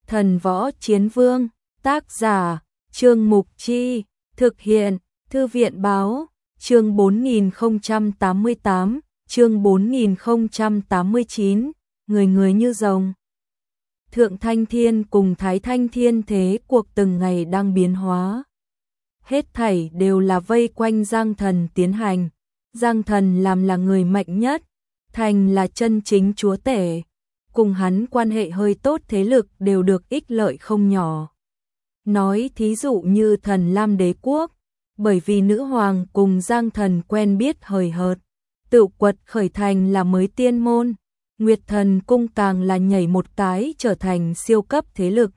Thần võ chiến vương, tác giả, Trương Mục Chi, thực hiện, Thư viện báo, chương 4088, chương 4089, người người như rồng. Thượng Thanh Thiên cùng Thái Thanh Thiên thế cuộc từng ngày đang biến hóa. Hết thảy đều là vây quanh Giang Thần tiến hành. Giang Thần làm là người mạnh nhất, thành là chân chính chúa tể. Cùng hắn quan hệ hơi tốt thế lực đều được ích lợi không nhỏ. Nói thí dụ như Thần Lam Đế Quốc, bởi vì nữ hoàng cùng Giang Thần quen biết hời hợt, tự quật khởi thành là mới tiên môn. Nguyệt Thần Cung càng là nhảy một cái trở thành siêu cấp thế lực.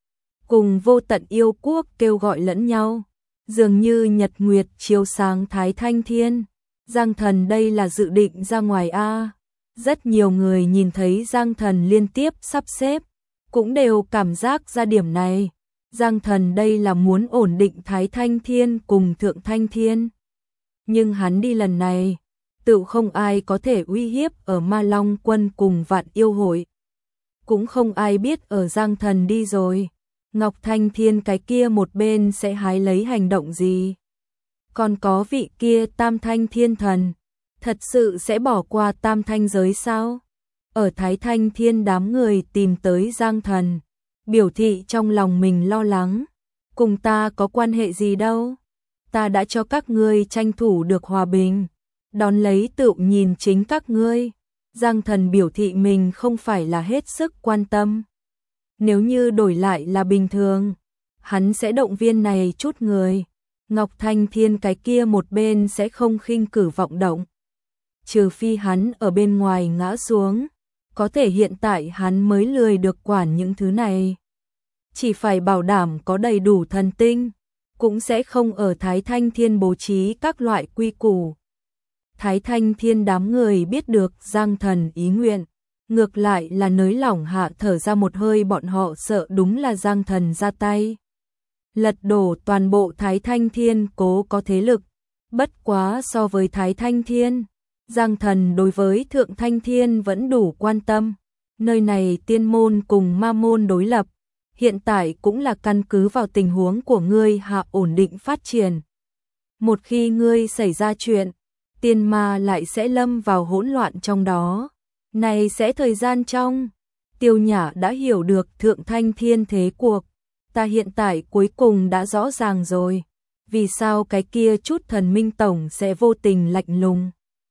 Cùng Vô Tận Yêu Quốc kêu gọi lẫn nhau, dường như nhật nguyệt chiếu sáng Thái Thanh Thiên. Giang Thần đây là dự định ra ngoài a. Rất nhiều người nhìn thấy Giang Thần liên tiếp sắp xếp, cũng đều cảm giác ra điểm này. Giang Thần đây là muốn ổn định Thái Thanh Thiên cùng Thượng Thanh Thiên. Nhưng hắn đi lần này, tự không ai có thể uy hiếp ở Ma Long Quân cùng Vạn Yêu Hội. Cũng không ai biết ở Giang Thần đi rồi, Ngọc Thanh Thiên cái kia một bên sẽ hái lấy hành động gì. Còn có vị kia Tam Thanh Thiên Thần, thật sự sẽ bỏ qua Tam Thanh giới sao? Ở Thái Thanh Thiên đám người tìm tới Giang Thần, biểu thị trong lòng mình lo lắng. Cùng ta có quan hệ gì đâu? Ta đã cho các ngươi tranh thủ được hòa bình, đón lấy tự nhìn chính các ngươi. Giang Thần biểu thị mình không phải là hết sức quan tâm. Nếu như đổi lại là bình thường, hắn sẽ động viên này chút người. Ngọc Thanh Thiên cái kia một bên sẽ không khinh cử vọng động. Trừ phi hắn ở bên ngoài ngã xuống, có thể hiện tại hắn mới lười được quản những thứ này. Chỉ phải bảo đảm có đầy đủ thần tinh, cũng sẽ không ở Thái Thanh Thiên bố trí các loại quy củ. Thái Thanh Thiên đám người biết được Giang Thần ý nguyện, ngược lại là nới lỏng hạ thở ra một hơi, bọn họ sợ đúng là Giang Thần ra tay lật đổ toàn bộ Thái Thanh Thiên cố có thế lực. Bất quá so với Thái Thanh Thiên, Giang Thần đối với Thượng Thanh Thiên vẫn đủ quan tâm. Nơi này tiên môn cùng ma môn đối lập, hiện tại cũng là căn cứ vào tình huống của ngươi hạ ổn định phát triển. Một khi ngươi xảy ra chuyện, tiên ma lại sẽ lâm vào hỗn loạn trong đó. Này sẽ thời gian trong. Tiêu Nhã đã hiểu được Thượng Thanh Thiên thế cuộc. Ta hiện tại cuối cùng đã rõ ràng rồi. Vì sao cái kia chút thần minh tổng sẽ vô tình lạnh lùng.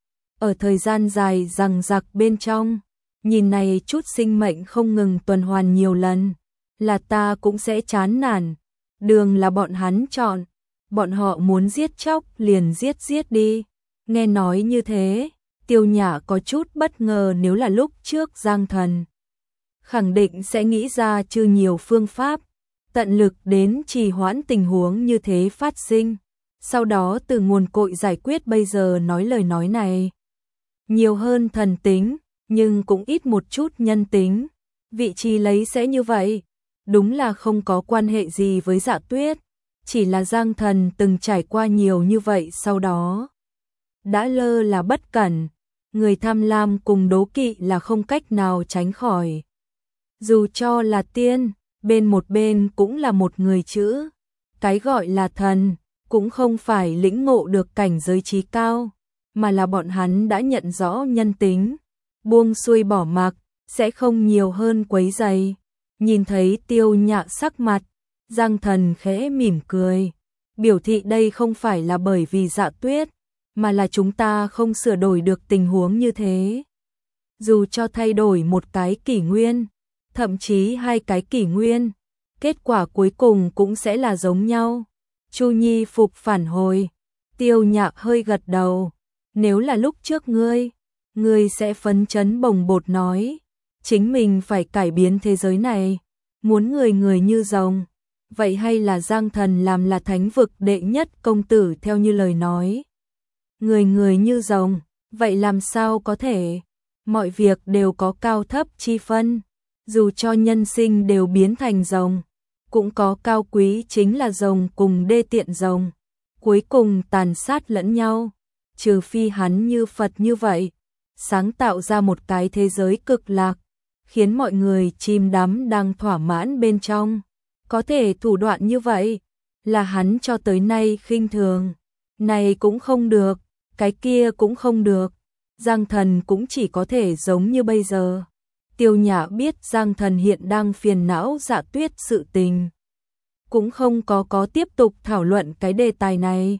Ở thời gian dài rằng giặc bên trong, nhìn này chút sinh mệnh không ngừng tuần hoàn nhiều lần, là ta cũng sẽ chán nản. Đường là bọn hắn chọn, bọn họ muốn giết chóc liền giết đi. Nghe nói như thế, Tiêu Nhã có chút bất ngờ, nếu là lúc trước Giang Thần khẳng định sẽ nghĩ ra chư nhiều phương pháp, tận lực đến trì hoãn tình huống như thế phát sinh, sau đó từ nguồn cội giải quyết. Bây giờ nói lời nói này, nhiều hơn thần tính, nhưng cũng ít một chút nhân tính. Vị trí lấy sẽ như vậy, đúng là không có quan hệ gì với Dạ Tuyết, chỉ là Giang Thần từng trải qua nhiều như vậy, sau đó đã lơ là bất cẩn. Người tham lam cùng đố kỵ là không cách nào tránh khỏi. Dù cho là tiên, bên một bên cũng là một người chữ. Cái gọi là thần, cũng không phải lĩnh ngộ được cảnh giới trí cao, mà là bọn hắn đã nhận rõ nhân tính, buông xuôi bỏ mặc, sẽ không nhiều hơn quấy rầy. Nhìn thấy Tiêu Nhã sắc mặt, Giang Thần khẽ mỉm cười, biểu thị đây không phải là bởi vì Dạ Tuyết, mà là chúng ta không sửa đổi được tình huống như thế. Dù cho thay đổi một cái kỷ nguyên, thậm chí hai cái kỷ nguyên, kết quả cuối cùng cũng sẽ là giống nhau. Chu Nhi phục phản hồi. Tiêu Nhã hơi gật đầu. Nếu là lúc trước ngươi sẽ phấn chấn bồng bột nói, chính mình phải cải biến thế giới này, muốn người người như rồng. Vậy hay là Giang Thần làm là thánh vực đệ nhất công tử theo như lời nói, người người như rồng, vậy làm sao có thể? Mọi việc đều có cao thấp chi phân, dù cho nhân sinh đều biến thành rồng, cũng có cao quý chính là rồng cùng đê tiện rồng, cuối cùng tàn sát lẫn nhau. Trừ phi hắn như Phật như vậy, sáng tạo ra một cái thế giới cực lạc, khiến mọi người chìm đắm đang thỏa mãn bên trong. Có thể thủ đoạn như vậy, là hắn cho tới nay khinh thường. Này cũng không được, cái kia cũng không được. Giang Thần cũng chỉ có thể giống như bây giờ. Tiêu Nhã biết Giang Thần hiện đang phiền não Dạ Tuyết sự tình. Cũng không có tiếp tục thảo luận cái đề tài này.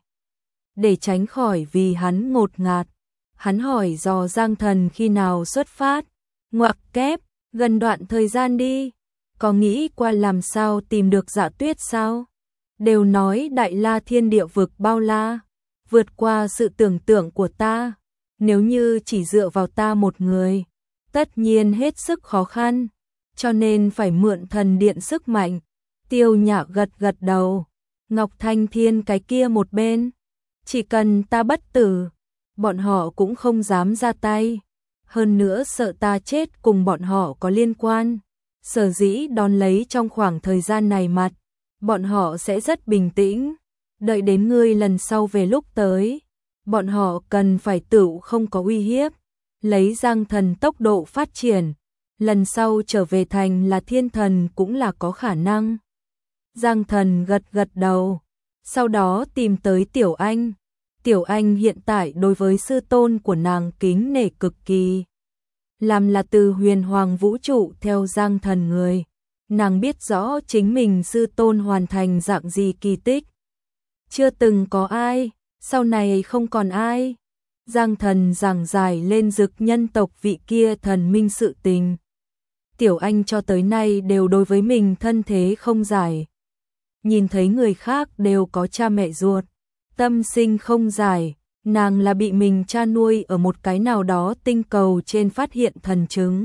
Để tránh khỏi vì hắn ngột ngạt. Hắn hỏi dò Giang Thần khi nào xuất phát. Ngoặc kép, gần đoạn thời gian đi. Có nghĩ qua làm sao tìm được Dạ Tuyết sao? Đều nói Đại La Thiên Địa vực bao la, vượt qua sự tưởng tượng của ta. Nếu như chỉ dựa vào ta một người, tất nhiên hết sức khó khăn, cho nên phải mượn thần điện sức mạnh. Tiêu Nhã gật gật đầu. Ngọc Thanh Thiên cái kia một bên, chỉ cần ta bất tử, bọn họ cũng không dám ra tay. Hơn nữa sợ ta chết cùng bọn họ có liên quan. Sở dĩ đón lấy trong khoảng thời gian này mặt, bọn họ sẽ rất bình tĩnh. Đợi đến ngươi lần sau về lúc tới, bọn họ cần phải tựu không có uy hiếp. Lấy Giang Thần tốc độ phát triển, lần sau trở về thành là thiên thần cũng là có khả năng. Giang Thần gật gật đầu, sau đó tìm tới Tiểu Anh. Tiểu Anh hiện tại đối với sư tôn của nàng kính nể cực kỳ. Làm là từ huyền hoàng vũ trụ theo Giang Thần người. Nàng biết rõ chính mình sư tôn hoàn thành dạng gì kỳ tích. Chưa từng có ai, sau này không còn ai. Giang Thần giảng giải lên Dực nhân tộc vị kia thần minh sự tình. Tiểu Anh cho tới nay đều đối với mình thân thế không giải. Nhìn thấy người khác đều có cha mẹ ruột, tâm sinh không giải. Nàng là bị mình cha nuôi ở một cái nào đó tinh cầu trên phát hiện thần chứng.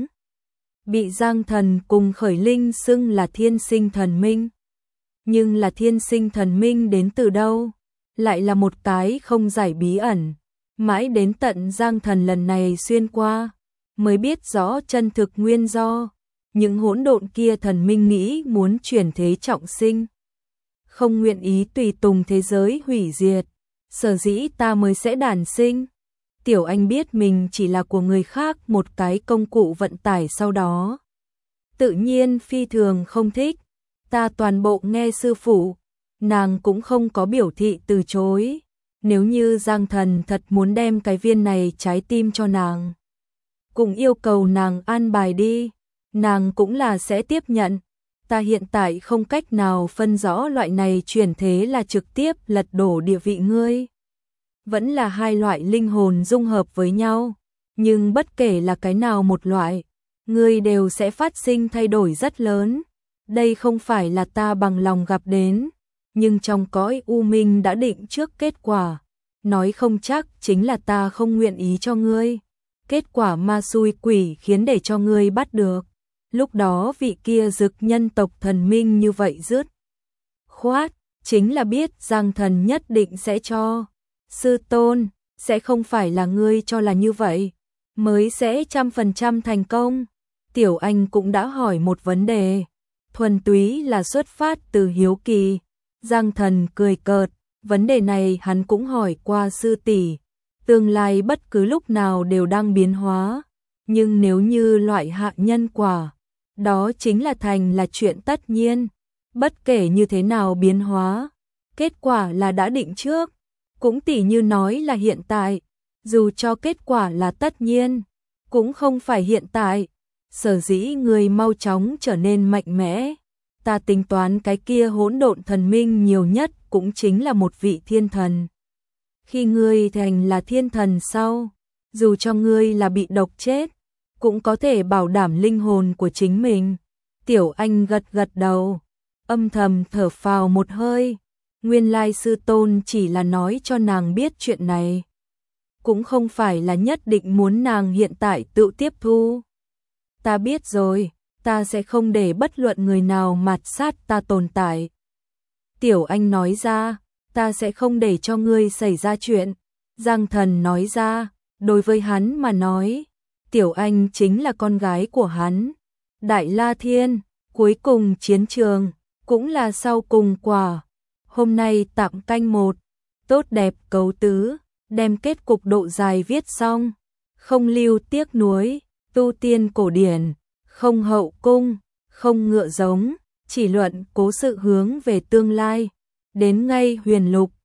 Bị Giang Thần cùng Khởi Linh xưng là thiên sinh thần minh. Nhưng là thiên sinh thần minh đến từ đâu? Lại là một cái không giải bí ẩn. Mãi đến tận Giang Thần lần này xuyên qua, mới biết rõ chân thực nguyên do. Những hỗn độn kia thần minh nghĩ muốn chuyển thế trọng sinh, không nguyện ý tùy tùng thế giới hủy diệt. Sở dĩ ta mới sẽ đản sinh. Tiểu Anh biết mình chỉ là của người khác một cái công cụ vận tải sau đó. Tự nhiên phi thường không thích. Ta toàn bộ nghe sư phụ. Nàng cũng không có biểu thị từ chối. Nếu như Giang Thần thật muốn đem cái viên này trái tim cho nàng, cũng yêu cầu nàng an bài đi, nàng cũng là sẽ tiếp nhận. Ta hiện tại không cách nào phân rõ loại này chuyển thế là trực tiếp lật đổ địa vị ngươi, vẫn là hai loại linh hồn dung hợp với nhau. Nhưng bất kể là cái nào một loại, ngươi đều sẽ phát sinh thay đổi rất lớn. Đây không phải là ta bằng lòng gặp đến, nhưng trong cõi u minh đã định trước kết quả. Nói không chắc chính là ta không nguyện ý cho ngươi. Kết quả ma xui quỷ khiến để cho ngươi bắt được. Lúc đó vị kia Dực nhân tộc thần minh như vậy dứt khoát, chính là biết Giang Thần nhất định sẽ cho. Sư tôn, sẽ không phải là ngươi cho là như vậy, mới sẽ 100% thành công. Tiểu Anh cũng đã hỏi một vấn đề, thuần túy là xuất phát từ hiếu kỳ. Giang Thần cười cợt, vấn đề này hắn cũng hỏi qua sư tỷ. Tương lai bất cứ lúc nào đều đang biến hóa, nhưng nếu như loại hạ nhân quả, đó chính là thành là chuyện tất nhiên. Bất kể như thế nào biến hóa, kết quả là đã định trước. Cũng tỉ như nói là hiện tại, dù cho kết quả là tất nhiên, cũng không phải hiện tại. Sở dĩ người mau chóng trở nên mạnh mẽ, ta tính toán cái kia hỗn độn thần minh nhiều nhất cũng chính là một vị thiên thần. Khi ngươi thành là thiên thần sau, dù cho ngươi là bị độc chết, cũng có thể bảo đảm linh hồn của chính mình. Tiểu Anh gật gật đầu, âm thầm thở phào một hơi. Nguyên lai sư tôn chỉ là nói cho nàng biết chuyện này, cũng không phải là nhất định muốn nàng hiện tại tự tiếp thu. Ta biết rồi, ta sẽ không để bất luận người nào mạt sát ta tồn tại. Tiểu Anh nói ra, ta sẽ không để cho ngươi xảy ra chuyện. Giang Thần nói ra, đối với hắn mà nói, Tiểu Anh chính là con gái của hắn. Đại La Thiên, cuối cùng chiến trường, cũng là sau cùng quả. Hôm nay tạm canh 1, tốt đẹp cấu tứ, đem kết cục độ dài viết xong. Không lưu tiếc nuối, tu tiên cổ điển, không hậu cung, không ngựa giống, chỉ luận cố sự hướng về tương lai. Đến ngay Huyền Lục,